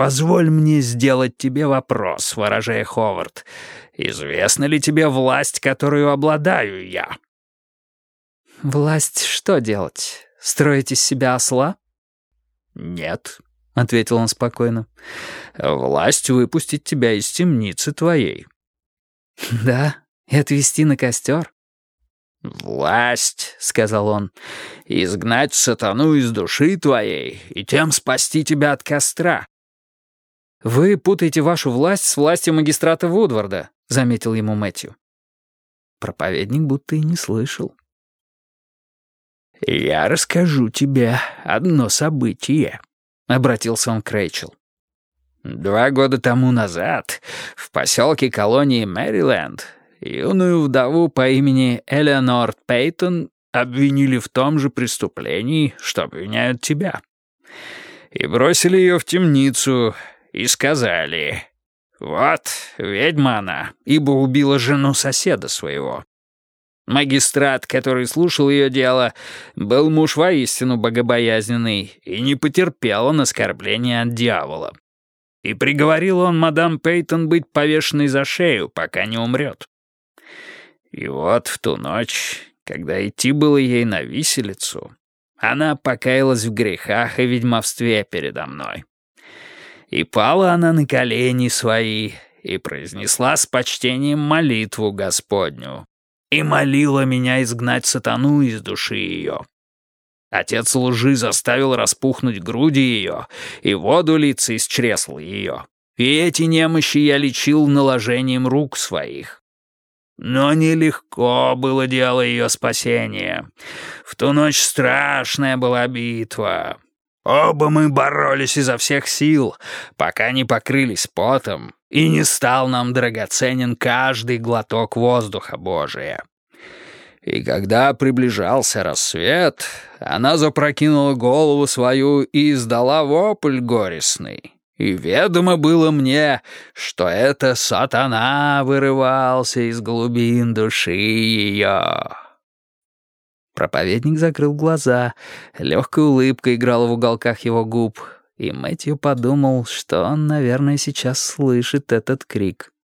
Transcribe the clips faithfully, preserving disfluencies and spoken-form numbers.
позволь мне сделать тебе вопрос, ворожея Ховард. Известна ли тебе власть, которую обладаю я?» «Власть что делать? Строить из себя осла?» «Нет», — ответил он спокойно. «Власть выпустить тебя из темницы твоей». «Да, и отвезти на костер?» «Власть», — сказал он, — «изгнать сатану из души твоей и тем спасти тебя от костра». «Вы путаете вашу власть с властью магистрата Вудварда», — заметил ему Мэтью. Проповедник будто и не слышал. «Я расскажу тебе одно событие», — обратился он к Рэйчел. «Два года тому назад в поселке колонии Мэриленд юную вдову по имени Элеонор Пейтон обвинили в том же преступлении, что обвиняют тебя. И бросили ее в темницу, и сказали: «Вот, ведьма она, ибо убила жену соседа своего». Магистрат, который слушал ее дело, был муж воистину богобоязненный и не потерпел он оскорбления от дьявола. И приговорил он мадам Пейтон быть повешенной за шею, пока не умрет. И вот в ту ночь, когда идти было ей на виселицу, она покаялась в грехах и ведьмовстве передо мной. И пала она на колени свои и произнесла с почтением молитву Господню, и молила меня изгнать сатану из души ее. Отец лжи заставил распухнуть груди ее и воду литься из чресла ее, и эти немощи я лечил наложением рук своих. Но нелегко было дело ее спасения. В ту ночь страшная была битва. Оба мы боролись изо всех сил, пока не покрылись потом, и не стал нам драгоценен каждый глоток воздуха Божия. И когда приближался рассвет, она запрокинула голову свою и издала вопль горестный. И ведомо было мне, что это сатана вырывался из глубин души ее. Проповедник закрыл глаза, легкая улыбка играла в уголках его губ, и Мэтью подумал, что он, наверное, сейчас слышит этот крик.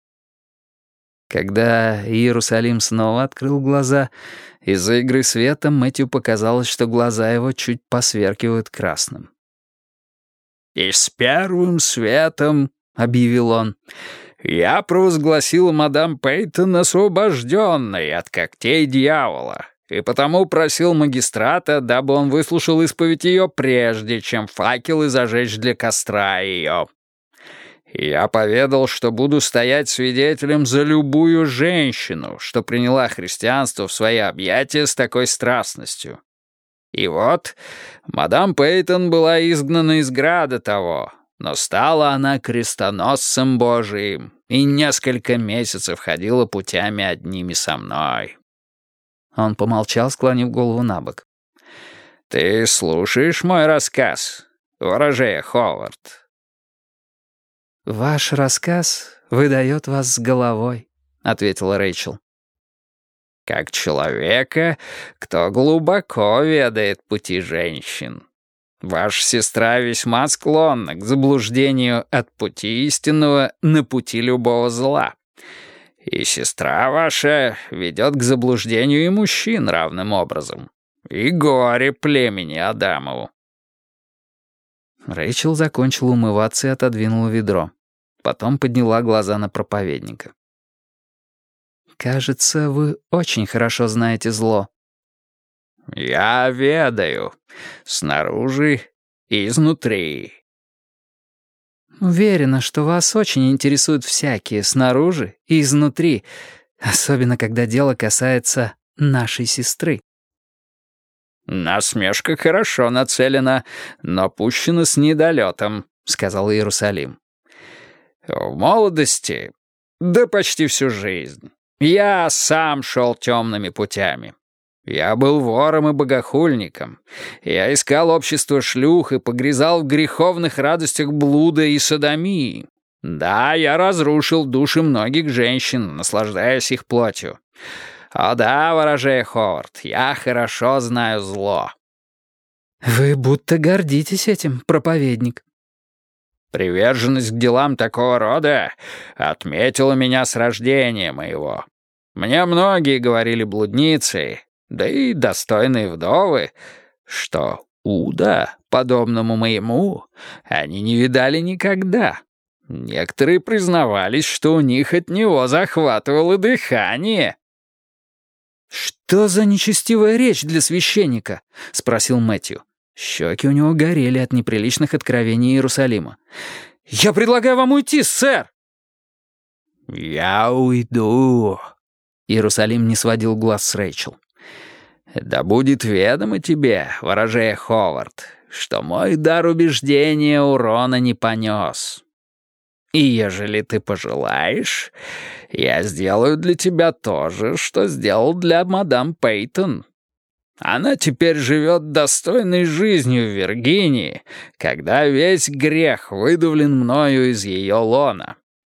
Когда Иерусалим снова открыл глаза, из-за игры света Мэтью показалось, что глаза его чуть посверкивают красным. «И с первым светом, — объявил он, — я провозгласил мадам Пейтон освобожденной от когтей дьявола, и потому просил магистрата, дабы он выслушал исповедь ее прежде, чем факелы зажечь для костра ее. Я поведал, что буду стоять свидетелем за любую женщину, что приняла христианство в свои объятия с такой страстностью. И вот, мадам Пейтон была изгнана из града того, но стала она крестоносцем Божиим и несколько месяцев ходила путями одними со мной». Он помолчал, склонив голову на бок. «Ты слушаешь мой рассказ, ворожея Ховард?» «Ваш рассказ выдает вас с головой», — ответила Рэйчел. «Как человека, кто глубоко ведает пути женщин. Ваша сестра весьма склонна к заблуждению от пути истинного на пути любого зла. И сестра ваша ведет к заблуждению и мужчин равным образом. И горе племени Адамову». Рэйчел закончила умываться и отодвинула ведро. Потом подняла глаза на проповедника. «Кажется, вы очень хорошо знаете зло». «Я ведаю. Снаружи и изнутри». «Уверена, что вас очень интересуют всякие снаружи и изнутри, особенно когда дело касается нашей сестры». «Насмешка хорошо нацелена, но пущена с недолетом», — сказал Иерусалим. «В молодости, да почти всю жизнь, я сам шел темными путями. Я был вором и богохульником. Я искал общество шлюх и погрязал в греховных радостях блуда и содомии. Да, я разрушил души многих женщин, наслаждаясь их плотью. О да, ворожея Ховард, я хорошо знаю зло». «Вы будто гордитесь этим, проповедник». Приверженность к делам такого рода отметила меня с рождения моего. Мне многие говорили блудницы, да и достойные вдовы, что уда, подобному моему, они не видали никогда. Некоторые признавались, что у них от него захватывало дыхание». «Что за нечестивая речь для священника?» — спросил Мэтью. Щеки у него горели от неприличных откровений Иерусалима. «Я предлагаю вам уйти, сэр!» «Я уйду», — Иерусалим не сводил глаз с Рэйчел. «Да будет ведомо тебе, ворожея Ховард, что мой дар убеждения урона не понес. И ежели ты пожелаешь, я сделаю для тебя то же, что сделал для мадам Пейтон. Она теперь живет достойной жизнью в Виргинии, когда весь грех выдавлен мною из ее лона.